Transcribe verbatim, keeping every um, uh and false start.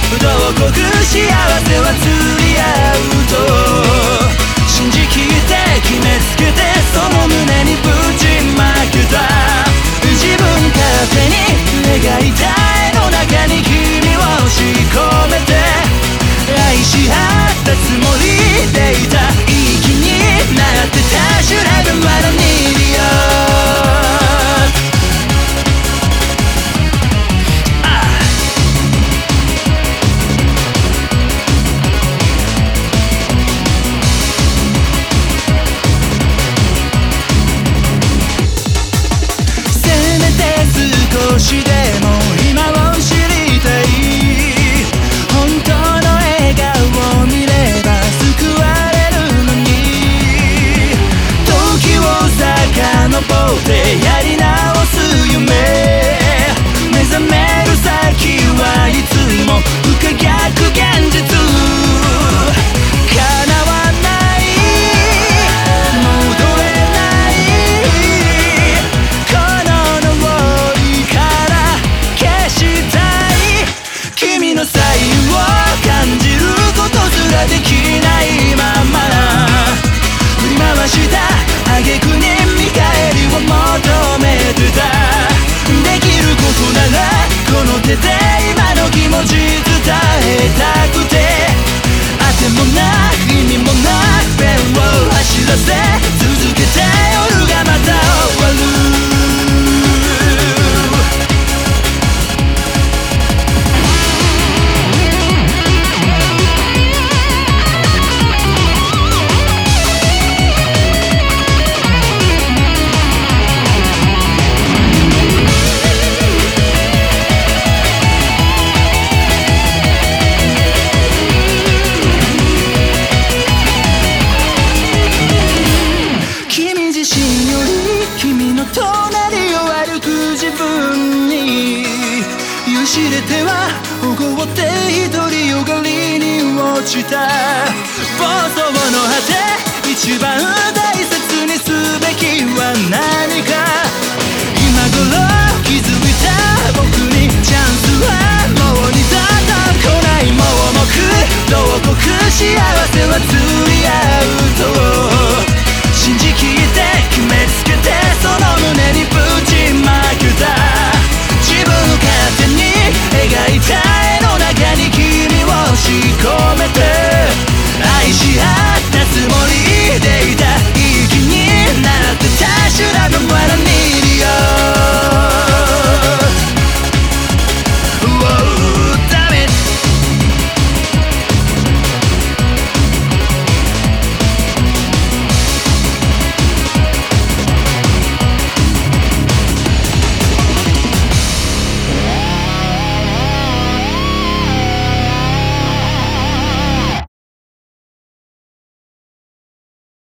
どこく幸せは釣り合うと信じきって決めつけてその胸にぶちまけた自分勝手に描いた絵の中に君を押し込めて愛し合ったつもりでいたいい気になってた修羅の窓にいるよ少しでも今を知りたい本当の笑顔を見れば救われるのに時を遡ってやり直す夢目覚める先はいつも不可逆現実叶わない戻れないこの呪い君のサインを感じることすらできないまま振り回した挙句に見返りを求めてたできることならこの手で今の気持ち伝えたくてあてもな意味もなくペンを走らせ続けて夜がまた終わる隣を歩く自分に酔いしれてはおごって一人よがりに落ちた暴走の果て一番大切にすべきは何か今頃